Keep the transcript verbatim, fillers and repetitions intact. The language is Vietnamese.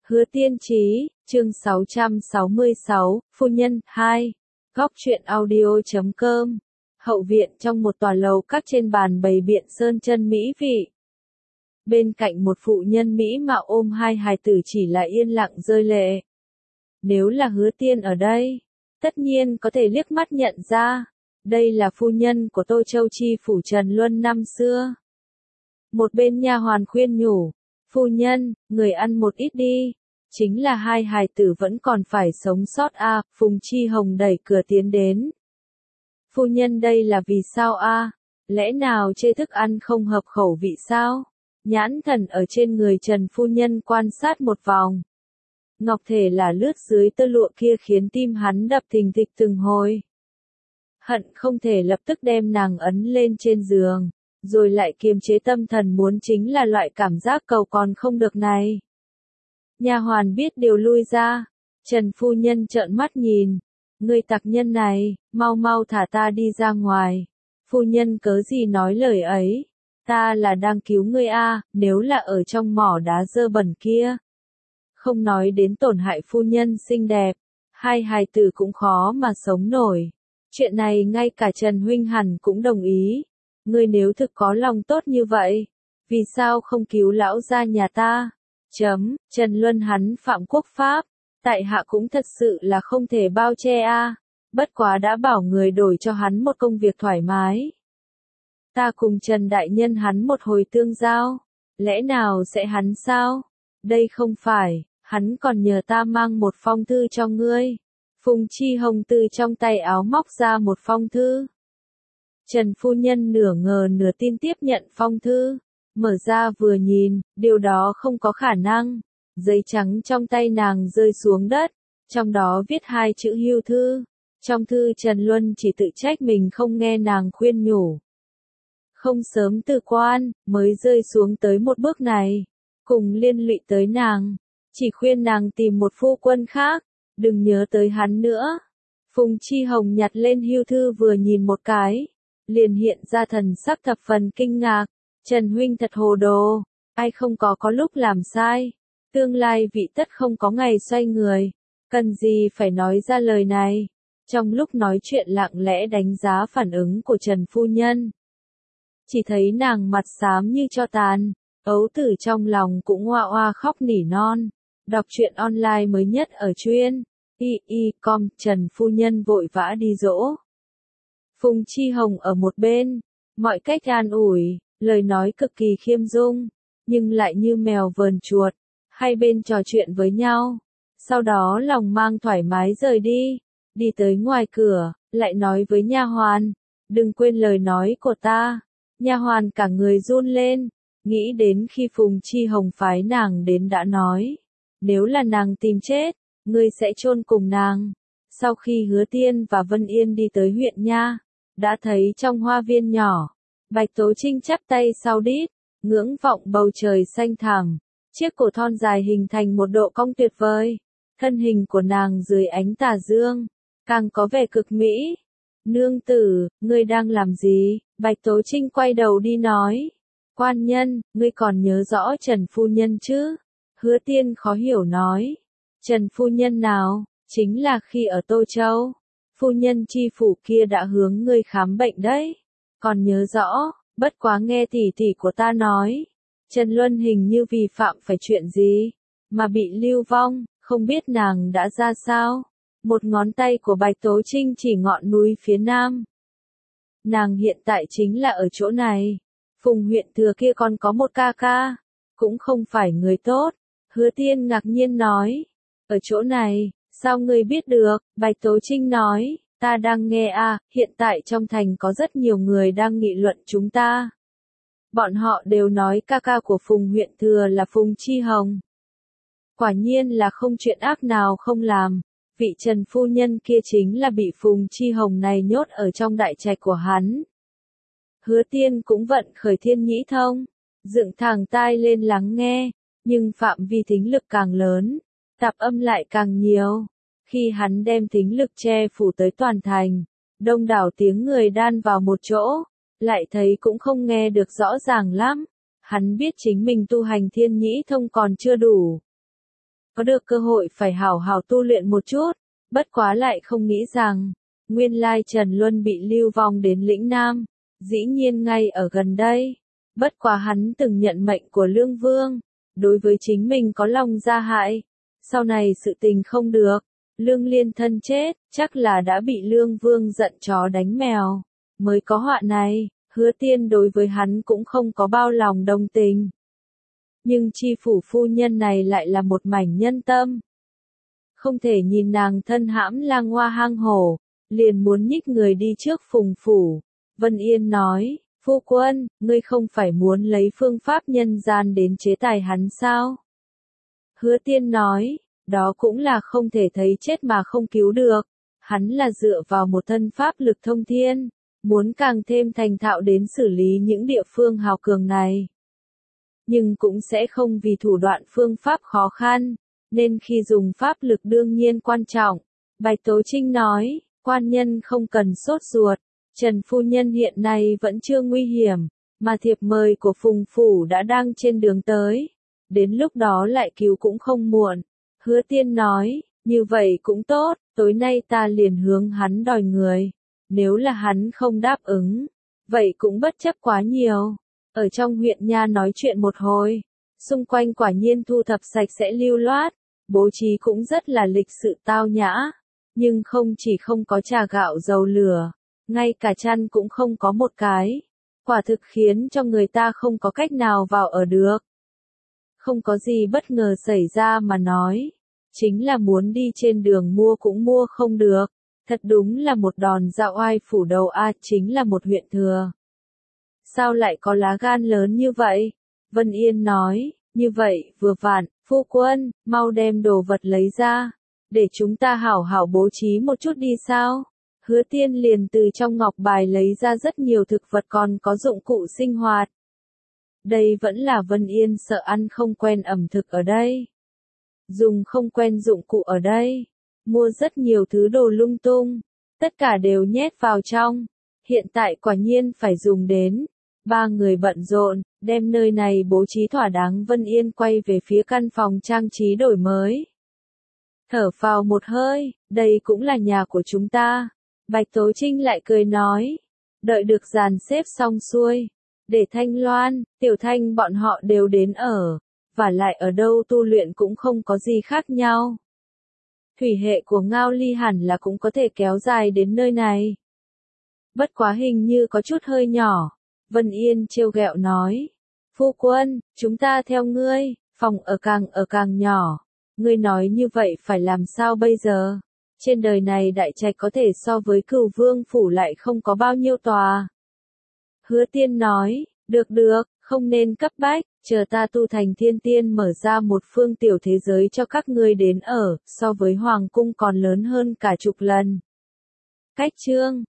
Hứa Tiên Trí, chương sáu trăm sáu mươi sáu, Phu Nhân, hai. Góc truyện audio chấm com. Hậu viện trong một tòa lầu các trên bàn bày biện sơn chân mỹ vị. Bên cạnh một phụ nhân Mỹ mạo ôm hai hài tử chỉ là yên lặng rơi lệ. Nếu là Hứa Tiên ở đây, tất nhiên có thể liếc mắt nhận ra, đây là phu nhân của Tô Châu Chi phủ Trần Luân năm xưa. Một bên nha hoàn khuyên nhủ, phu nhân, người ăn một ít đi, chính là hai hài tử vẫn còn phải sống sót a. À, Phùng Chi Hồng đẩy cửa tiến đến. Phu nhân đây là vì sao a? À? Lẽ nào chê thức ăn không hợp khẩu vị sao? Nhãn thần ở trên người Trần phu nhân quan sát một vòng. Ngọc thể là lướt dưới tơ lụa kia khiến tim hắn đập thình thịch từng hồi. Hận không thể lập tức đem nàng ấn lên trên giường, rồi lại kiềm chế tâm thần muốn chính là loại cảm giác cầu còn không được này. Nha hoàn biết điều lui ra, Trần phu nhân trợn mắt nhìn, người tặc nhân này, mau mau thả ta đi ra ngoài. Phu nhân cớ gì nói lời ấy, ta là đang cứu ngươi a, nếu là ở trong mỏ đá dơ bẩn kia. Không nói đến tổn hại phu nhân xinh đẹp, hai hài tử cũng khó mà sống nổi. Chuyện này ngay cả Trần huynh hẳn cũng đồng ý. Ngươi nếu thực có lòng tốt như vậy, vì sao không cứu lão gia nhà ta? Chấm, Trần Luân hắn phạm quốc pháp, tại hạ cũng thật sự là không thể bao che a. À. Bất quá đã bảo người đổi cho hắn một công việc thoải mái. Ta cùng Trần đại nhân hắn một hồi tương giao, lẽ nào sẽ hắn sao? Đây không phải, hắn còn nhờ ta mang một phong thư cho ngươi. Phùng Chi Hồng từ trong tay áo móc ra một phong thư. Trần phu nhân nửa ngờ nửa tin tiếp nhận phong thư, mở ra vừa nhìn, điều đó không có khả năng. Giấy trắng trong tay nàng rơi xuống đất, trong đó viết hai chữ hưu thư. Trong thư Trần Luân chỉ tự trách mình không nghe nàng khuyên nhủ. Không sớm từ quan, mới rơi xuống tới một bước này, cùng liên lụy tới nàng, chỉ khuyên nàng tìm một phu quân khác, đừng nhớ tới hắn nữa. Phùng Chi Hồng nhặt lên hưu thư vừa nhìn một cái, liền hiện ra thần sắc thập phần kinh ngạc. Trần huynh thật hồ đồ, ai không có có lúc làm sai, tương lai vị tất không có ngày xoay người, cần gì phải nói ra lời này. Trong lúc nói chuyện lặng lẽ đánh giá phản ứng của Trần phu nhân, chỉ thấy nàng mặt xám như tro tàn, ấu tử trong lòng cũng oa oa khóc nỉ non. Đọc truyện online mới nhất ở chuyên y y chấm com. Trần phu nhân vội vã đi dỗ. Phùng Chi Hồng ở một bên, mọi cách an ủi, lời nói cực kỳ khiêm dung, nhưng lại như mèo vờn chuột, hai bên trò chuyện với nhau. Sau đó lòng mang thoải mái rời đi, đi tới ngoài cửa, lại nói với nha hoàn, đừng quên lời nói của ta. Nha hoàn cả người run lên, nghĩ đến khi Phùng Chi Hồng phái nàng đến đã nói, nếu là nàng tìm chết, ngươi sẽ chôn cùng nàng. Sau khi Hứa Tiên và Vân Yên đi tới huyện nha, đã thấy trong hoa viên nhỏ, Bạch Tố Trinh chắp tay sau đít, ngưỡng vọng bầu trời xanh thẳm, chiếc cổ thon dài hình thành một độ cong tuyệt vời, thân hình của nàng dưới ánh tà dương, càng có vẻ cực mỹ. Nương tử, ngươi đang làm gì? Bạch Tố Trinh quay đầu đi nói, quan nhân, ngươi còn nhớ rõ Trần phu nhân chứ? Hứa Tiên khó hiểu nói, Trần phu nhân nào? Chính là khi ở Tô Châu, phu nhân chi phủ kia đã hướng ngươi khám bệnh đấy. Còn nhớ rõ, bất quá nghe tỷ tỷ của ta nói, Trần Luân hình như vì phạm phải chuyện gì, mà bị lưu vong, không biết nàng đã ra sao. Một ngón tay của Bạch Tố Trinh chỉ ngọn núi phía nam. Nàng hiện tại chính là ở chỗ này. Phùng huyện thừa kia còn có một ca ca, cũng không phải người tốt. Hứa Tiên ngạc nhiên nói, ở chỗ này, sao ngươi biết được? Bạch Tố Trinh nói, ta đang nghe à, hiện tại trong thành có rất nhiều người đang nghị luận chúng ta. Bọn họ đều nói ca ca của Phùng huyện thừa là Phùng Chi Hồng. Quả nhiên là không chuyện ác nào không làm. Vị Trần phu nhân kia chính là bị Phùng Chi Hồng này nhốt ở trong đại trạch của hắn. Hứa Tiên cũng vận khởi thiên nhĩ thông, dựng thẳng tai lên lắng nghe, nhưng phạm vi thính lực càng lớn, tạp âm lại càng nhiều. Khi hắn đem thính lực che phủ tới toàn thành, đông đảo tiếng người đan vào một chỗ, lại thấy cũng không nghe được rõ ràng lắm. Hắn biết chính mình tu hành thiên nhĩ thông còn chưa đủ. có được cơ hội phải hảo hảo tu luyện một chút, bất quá lại không nghĩ rằng, nguyên lai Trần Luân bị lưu vong đến lĩnh Nam, dĩ nhiên ngay ở gần đây. Bất quá hắn từng nhận mệnh của Lương Vương, đối với chính mình có lòng gia hại, sau này sự tình không được, Lương Liên thân chết, chắc là đã bị Lương Vương giận chó đánh mèo, mới có họa này. Hứa Tiên đối với hắn cũng không có bao lòng đồng tình. Nhưng chi phủ phu nhân này lại là một mảnh nhân tâm. Không thể nhìn nàng thân hãm lang hoa hang hổ, liền muốn nhích người đi trước phùng phủ. Vân Yên nói, phu quân, ngươi không phải muốn lấy phương pháp nhân gian đến chế tài hắn sao? Hứa Tiên nói, đó cũng là không thể thấy chết mà không cứu được. Hắn là dựa vào một thân pháp lực thông thiên, muốn càng thêm thành thạo đến xử lý những địa phương hào cường này. Nhưng cũng sẽ không vì thủ đoạn phương pháp khó khăn, nên khi dùng pháp lực đương nhiên quan trọng. Bạch Tố Trinh nói, quan nhân không cần sốt ruột, Trần phu nhân hiện nay vẫn chưa nguy hiểm, mà thiệp mời của phùng phủ đã đang trên đường tới. Đến lúc đó lại cứu cũng không muộn. Hứa Tiên nói, như vậy cũng tốt, tối nay ta liền hướng hắn đòi người. Nếu là hắn không đáp ứng, vậy cũng bất chấp quá nhiều. Ở trong huyện nha nói chuyện một hồi, xung quanh quả nhiên thu thập sạch sẽ lưu loát, bố trí cũng rất là lịch sự tao nhã. Nhưng không chỉ không có trà gạo dầu lửa, ngay cả chăn cũng không có một cái. Quả thực khiến cho người ta không có cách nào vào ở được. Không có gì bất ngờ xảy ra mà nói, chính là muốn đi trên đường mua cũng mua không được. Thật đúng là một đòn dạo oai phủ đầu a, chính là một huyện thừa. Sao lại có lá gan lớn như vậy? Vân Yên nói, như vậy, vừa vặn, phu quân, mau đem đồ vật lấy ra, để chúng ta hảo hảo bố trí một chút đi sao? Hứa Tiên liền từ trong ngọc bài lấy ra rất nhiều thực vật còn có dụng cụ sinh hoạt. Đây vẫn là Vân Yên sợ ăn không quen ẩm thực ở đây. Dùng không quen dụng cụ ở đây. Mua rất nhiều thứ đồ lung tung, tất cả đều nhét vào trong, hiện tại quả nhiên phải dùng đến. Ba người bận rộn, đem nơi này bố trí thỏa đáng. Vân Yên quay về phía căn phòng trang trí đổi mới. Thở phào một hơi, đây cũng là nhà của chúng ta. Bạch Tố Trinh lại cười nói, đợi được dàn xếp xong xuôi, để Thanh Loan, Tiểu Thanh bọn họ đều đến ở, và lại ở đâu tu luyện cũng không có gì khác nhau. Thủy hệ của Ngao Ly hẳn là cũng có thể kéo dài đến nơi này. Bất quá hình như có chút hơi nhỏ. Vân Yên trêu ghẹo nói. Phu quân, chúng ta theo ngươi, phòng ở càng ở càng nhỏ. Ngươi nói như vậy phải làm sao bây giờ? Trên đời này đại trạch có thể so với Cửu Vương phủ lại không có bao nhiêu tòa. Hứa Tiên nói, được được, không nên cấp bách, chờ ta tu thành thiên tiên mở ra một phương tiểu thế giới cho các ngươi đến ở, so với hoàng cung còn lớn hơn cả chục lần. Cách chương